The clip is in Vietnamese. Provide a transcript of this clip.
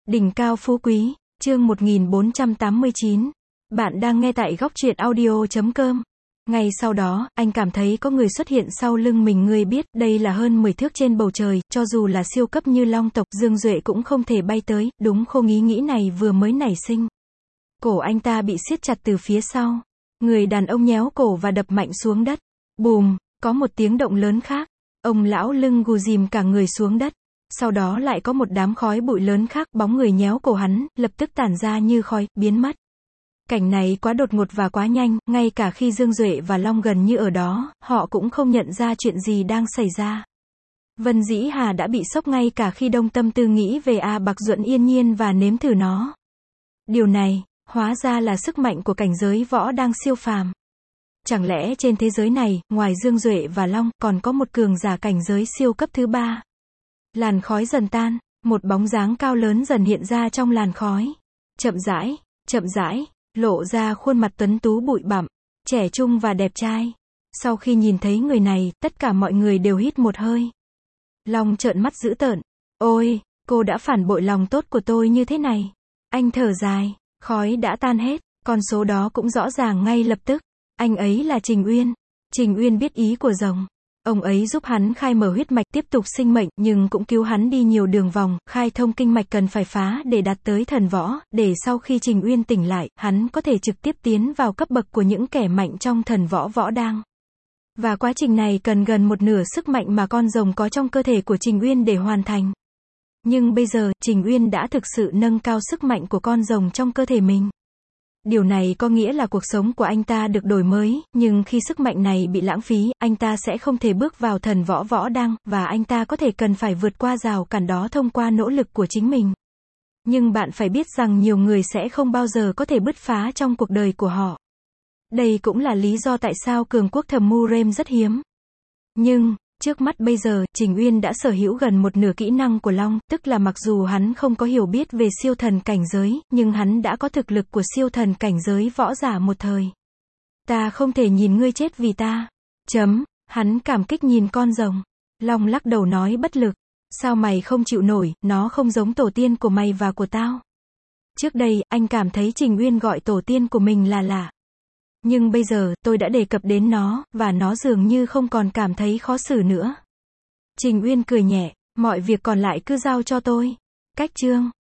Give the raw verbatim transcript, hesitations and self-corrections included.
Đỉnh cao phú quý, chương một nghìn bốn trăm tám mươi chín. Bạn đang nghe tại góc truyện audio chấm com. Ngay sau đó, anh cảm thấy có người xuất hiện sau lưng mình. Người biết, đây là hơn mười thước trên bầu trời, cho dù là siêu cấp như Long tộc, Dương Duệ cũng không thể bay tới, đúng không? Ý nghĩ này vừa mới nảy sinh. Cổ anh ta bị siết chặt từ phía sau. Người đàn ông nhéo cổ và đập mạnh xuống đất. Bùm, có một tiếng động lớn khác. Ông lão lưng gù dìm cả người xuống đất. Sau đó lại có một đám khói bụi lớn khác, bóng người nhéo cổ hắn, lập tức tản ra như khói, biến mất. Cảnh này quá đột ngột và quá nhanh, ngay cả khi Dương Duệ và Long gần như ở đó, họ cũng không nhận ra chuyện gì đang xảy ra. Vân Dĩ Hà đã bị sốc ngay cả khi Đông Tâm Tư nghĩ về A Bạc Duẫn yên nhiên và nếm thử nó. Điều này, hóa ra là sức mạnh của cảnh giới võ đang siêu phàm. Chẳng lẽ trên thế giới này, ngoài Dương Duệ và Long, còn có một cường giả cảnh giới siêu cấp thứ ba? Làn khói dần tan, một bóng dáng cao lớn dần hiện ra trong làn khói. Chậm rãi, chậm rãi, lộ ra khuôn mặt tuấn tú bụi bặm, trẻ trung và đẹp trai. Sau khi nhìn thấy người này, tất cả mọi người đều hít một hơi. Long trợn mắt dữ tợn. Ôi, cô đã phản bội lòng tốt của tôi như thế này. Anh thở dài, khói đã tan hết, con số đó cũng rõ ràng ngay lập tức. Anh ấy là Trình Uyên. Trình Uyên biết ý của rồng. Ông ấy giúp hắn khai mở huyết mạch tiếp tục sinh mệnh, nhưng cũng cứu hắn đi nhiều đường vòng, khai thông kinh mạch cần phải phá để đạt tới thần võ, để sau khi Trình Uyên tỉnh lại, hắn có thể trực tiếp tiến vào cấp bậc của những kẻ mạnh trong thần võ võ đang. Và quá trình này cần gần một nửa sức mạnh mà con rồng có trong cơ thể của Trình Uyên để hoàn thành. Nhưng bây giờ, Trình Uyên đã thực sự nâng cao sức mạnh của con rồng trong cơ thể mình. Điều này có nghĩa là cuộc sống của anh ta được đổi mới, nhưng khi sức mạnh này bị lãng phí, anh ta sẽ không thể bước vào thần võ võ đăng, và anh ta có thể cần phải vượt qua rào cản đó thông qua nỗ lực của chính mình. Nhưng bạn phải biết rằng nhiều người sẽ không bao giờ có thể bứt phá trong cuộc đời của họ. Đây cũng là lý do tại sao cường quốc Thầm Murem rất hiếm. Nhưng, trước mắt bây giờ, Trình Uyên đã sở hữu gần một nửa kỹ năng của Long, tức là mặc dù hắn không có hiểu biết về siêu thần cảnh giới, nhưng hắn đã có thực lực của siêu thần cảnh giới võ giả một thời. Ta không thể nhìn ngươi chết vì ta. Chấm, hắn cảm kích nhìn con rồng. Long lắc đầu nói bất lực. Sao mày không chịu nổi, nó không giống tổ tiên của mày và của tao. Trước đây, anh cảm thấy Trình Uyên gọi tổ tiên của mình là lạ. Nhưng bây giờ, tôi đã đề cập đến nó, và nó dường như không còn cảm thấy khó xử nữa. Trình Uyên cười nhẹ, mọi việc còn lại cứ giao cho tôi. Cách chương